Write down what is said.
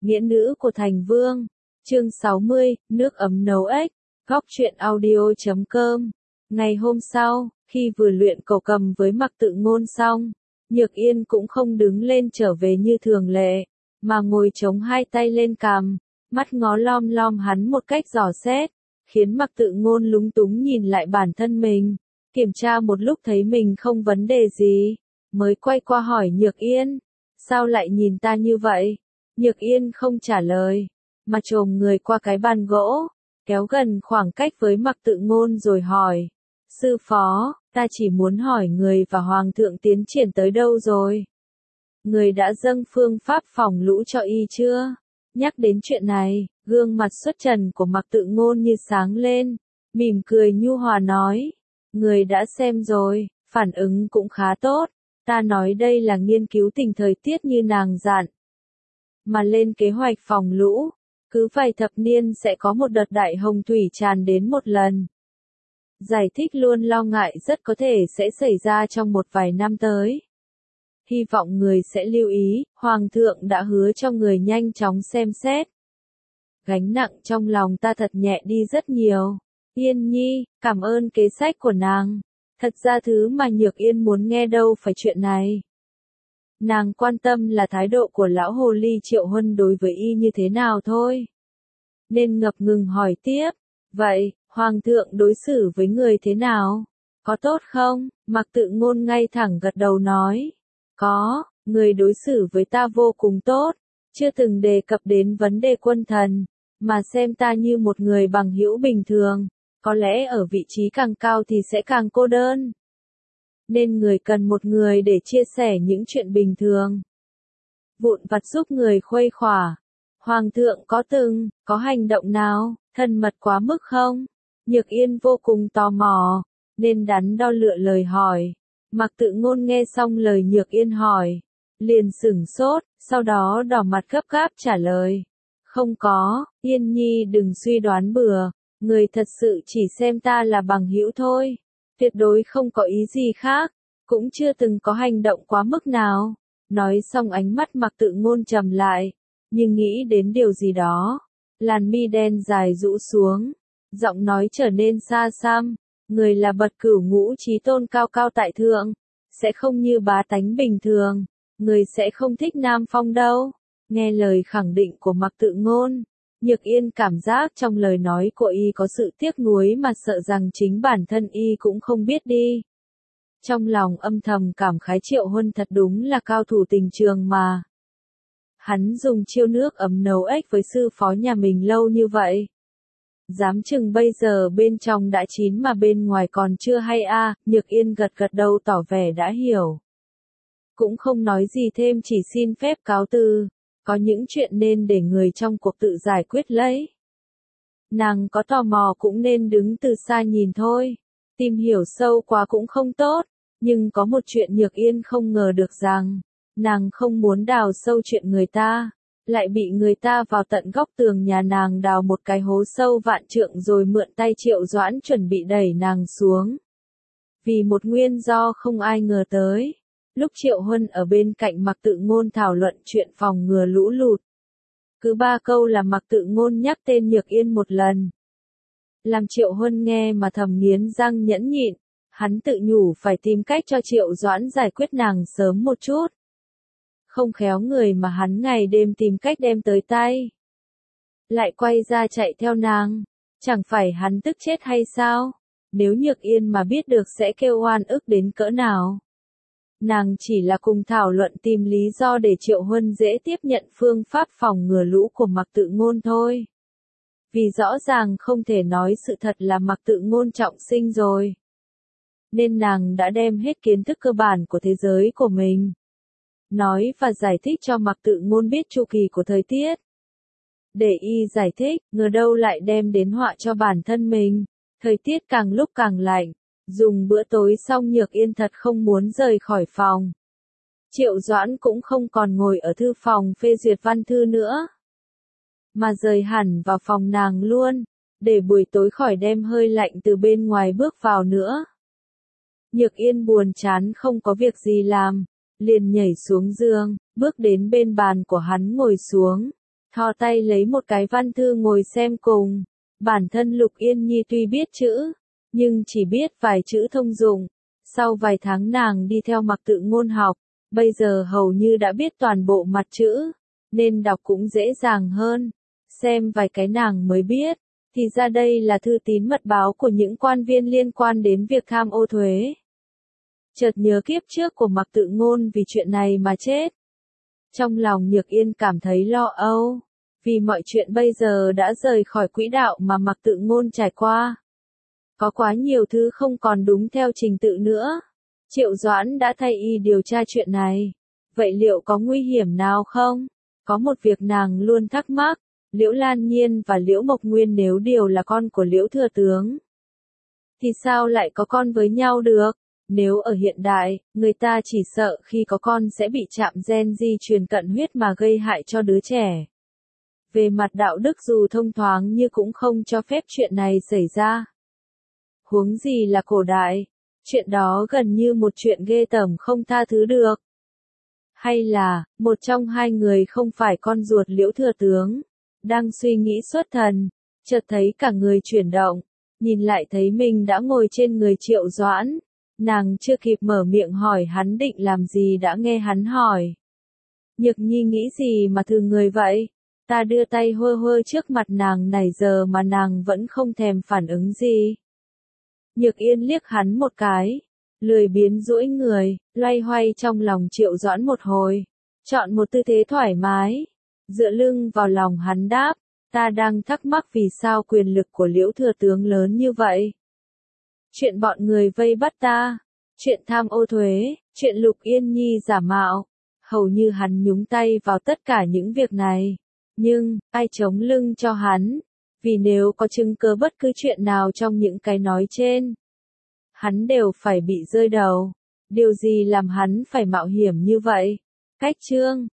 Nghĩa nữ của thành vương. Chương 60, nước ấm nấu ếch. Góc truyện audio.com. Ngày hôm sau, khi vừa luyện cầu cầm với Mặc Tự Ngôn xong, Nhược Yên cũng không đứng lên trở về như thường lệ, mà ngồi chống hai tay lên cằm, mắt ngó lom lom hắn một cách dò xét, khiến Mặc Tự Ngôn lúng túng nhìn lại bản thân mình, kiểm tra một lúc thấy mình không vấn đề gì, mới quay qua hỏi Nhược Yên, sao lại nhìn ta như vậy? Nhược Yên không trả lời, mà chồm người qua cái bàn gỗ, kéo gần khoảng cách với Mặc Tự Ngôn rồi hỏi, sư phó, ta chỉ muốn hỏi người và Hoàng thượng tiến triển tới đâu rồi? Người đã dâng phương pháp phòng lũ cho y chưa? Nhắc đến chuyện này, gương mặt xuất trần của Mặc Tự Ngôn như sáng lên, mỉm cười nhu hòa nói, người đã xem rồi, phản ứng cũng khá tốt, ta nói đây là nghiên cứu tình thời tiết như nàng dặn, mà lên kế hoạch phòng lũ, cứ vài thập niên sẽ có một đợt đại hồng thủy tràn đến một lần. Giải thích luôn lo ngại rất có thể sẽ xảy ra trong một vài năm tới. Hy vọng người sẽ lưu ý, Hoàng thượng đã hứa cho người nhanh chóng xem xét. Gánh nặng trong lòng ta thật nhẹ đi rất nhiều. Yên Nhi, cảm ơn kế sách của nàng. Thật ra thứ mà Nhược Yên muốn nghe đâu phải chuyện này. Nàng quan tâm là thái độ của lão hồ ly Triệu Huân đối với y như thế nào thôi. Nên ngập ngừng hỏi tiếp, vậy, Hoàng thượng đối xử với người thế nào? Có tốt không? Mặc Tự Ngôn ngay thẳng gật đầu nói. Có, người đối xử với ta vô cùng tốt, chưa từng đề cập đến vấn đề quân thần, mà xem ta như một người bằng hữu bình thường, có lẽ ở vị trí càng cao thì sẽ càng cô đơn. Nên người cần một người để chia sẻ những chuyện bình thường. Vụn vặt giúp người khuây khỏa. Hoàng thượng có hành động nào, thân mật quá mức không? Nhược Yên vô cùng tò mò, nên đắn đo lựa lời hỏi. Mặc Tự Ngôn nghe xong lời Nhược Yên hỏi, liền sửng sốt, sau đó đỏ mặt gấp gáp trả lời. Không có, Yên Nhi đừng suy đoán bừa, người thật sự chỉ xem ta là bằng hữu thôi, tuyệt đối không có ý gì khác, cũng chưa từng có hành động quá mức nào. Nói xong ánh mắt Mặc Tự Ngôn trầm lại, nhưng nghĩ đến điều gì đó, làn mi đen dài rũ xuống, giọng nói trở nên xa xăm. Người là bậc cửu ngũ chí tôn cao cao tại thượng, sẽ không như bá tánh bình thường, người sẽ không thích Nam Phong đâu. Nghe lời khẳng định của Mặc Tự Ngôn, Nhược Yên cảm giác trong lời nói của y có sự tiếc nuối mà sợ rằng chính bản thân y cũng không biết đi. Trong lòng âm thầm cảm khái Triệu Huân thật đúng là cao thủ tình trường mà. Hắn dùng chiêu nước ấm nấu ếch với sư phó nhà mình lâu như vậy. Dám chừng bây giờ bên trong đã chín mà bên ngoài còn chưa hay a. Nhược Yên gật gật đầu tỏ vẻ đã hiểu. Cũng không nói gì thêm, chỉ xin phép cáo từ, có những chuyện nên để người trong cuộc tự giải quyết lấy. Nàng có tò mò cũng nên đứng từ xa nhìn thôi, tìm hiểu sâu quá cũng không tốt, nhưng có một chuyện Nhược Yên không ngờ được rằng, nàng không muốn đào sâu chuyện người ta, lại bị người ta vào tận góc tường nhà nàng đào một cái hố sâu vạn trượng rồi mượn tay Triệu Doãn chuẩn bị đẩy nàng xuống. Vì một nguyên do không ai ngờ tới, lúc Triệu Huân ở bên cạnh Mặc Tự Ngôn thảo luận chuyện phòng ngừa lũ lụt, cứ 3 câu là Mặc Tự Ngôn nhắc tên Nhược Yên một lần. Làm Triệu Huân nghe mà thầm nghiến răng nhẫn nhịn, hắn tự nhủ phải tìm cách cho Triệu Doãn giải quyết nàng sớm một chút. Không khéo người mà hắn ngày đêm tìm cách đem tới tay, lại quay ra chạy theo nàng, chẳng phải hắn tức chết hay sao? Nếu Nhược Yên mà biết được sẽ kêu oan ức đến cỡ nào. Nàng chỉ là cùng thảo luận tìm lý do để Triệu Huân dễ tiếp nhận phương pháp phòng ngừa lũ của Mặc Tự Ngôn thôi. Vì rõ ràng không thể nói sự thật là Mặc Tự Ngôn trọng sinh rồi. Nên nàng đã đem hết kiến thức cơ bản của thế giới của mình, nói và giải thích cho Mặc Tự Ngôn biết chu kỳ của thời tiết. Để y giải thích, ngờ đâu lại đem đến họa cho bản thân mình. Thời tiết càng lúc càng lạnh, dùng bữa tối xong Nhược Yên thật không muốn rời khỏi phòng. Triệu Doãn cũng không còn ngồi ở thư phòng phê duyệt văn thư nữa, mà rời hẳn vào phòng nàng luôn, để buổi tối khỏi đem hơi lạnh từ bên ngoài bước vào nữa. Nhược Yên buồn chán không có việc gì làm, liền nhảy xuống giường, bước đến bên bàn của hắn ngồi xuống, thò tay lấy một cái văn thư ngồi xem cùng. Bản thân Lục Yên Nhi tuy biết chữ, nhưng chỉ biết vài chữ thông dụng. Sau vài tháng nàng đi theo Mặc Tự Ngôn học, bây giờ hầu như đã biết toàn bộ mặt chữ, nên đọc cũng dễ dàng hơn. Xem vài cái nàng mới biết, thì ra đây là thư tín mật báo của những quan viên liên quan đến việc tham ô thuế. Chợt nhớ kiếp trước của Mặc Tự Ngôn vì chuyện này mà chết. Trong lòng Nhược Yên cảm thấy lo âu, vì mọi chuyện bây giờ đã rời khỏi quỹ đạo mà Mặc Tự Ngôn trải qua. Có quá nhiều thứ không còn đúng theo trình tự nữa. Triệu Doãn đã thay y điều tra chuyện này. Vậy liệu có nguy hiểm nào không? Có một việc nàng luôn thắc mắc, Liễu Lan Nhiên và Liễu Mộc Nguyên nếu đều là con của Liễu Thừa Tướng, thì sao lại có con với nhau được? Nếu ở hiện đại, người ta chỉ sợ khi có con sẽ bị chạm gen di truyền cận huyết mà gây hại cho đứa trẻ. Về mặt đạo đức dù thông thoáng như cũng không cho phép chuyện này xảy ra. Huống gì là cổ đại, chuyện đó gần như một chuyện ghê tởm không tha thứ được. Hay là, một trong hai người không phải con ruột Liễu Thừa Tướng, đang suy nghĩ xuất thần, chợt thấy cả người chuyển động, nhìn lại thấy mình đã ngồi trên người Triệu Doãn. Nàng chưa kịp mở miệng hỏi hắn định làm gì đã nghe hắn hỏi. Nhược Nhi nghĩ gì mà thừ người vậy? Ta đưa tay hơ hơ trước mặt nàng nãy giờ mà nàng vẫn không thèm phản ứng gì. Nhược Yên liếc hắn một cái, lười biếng duỗi người, loay hoay trong lòng Triệu Doãn một hồi, chọn một tư thế thoải mái, dựa lưng vào lòng hắn đáp, ta đang thắc mắc vì sao quyền lực của Liễu Thừa Tướng lớn như vậy. Chuyện bọn người vây bắt ta, chuyện tham ô thuế, chuyện Lục Yên Nhi giả mạo, hầu như hắn nhúng tay vào tất cả những việc này. Nhưng, ai chống lưng cho hắn? Vì nếu có chứng cứ bất cứ chuyện nào trong những cái nói trên, hắn đều phải bị rơi đầu. Điều gì làm hắn phải mạo hiểm như vậy? Cách chương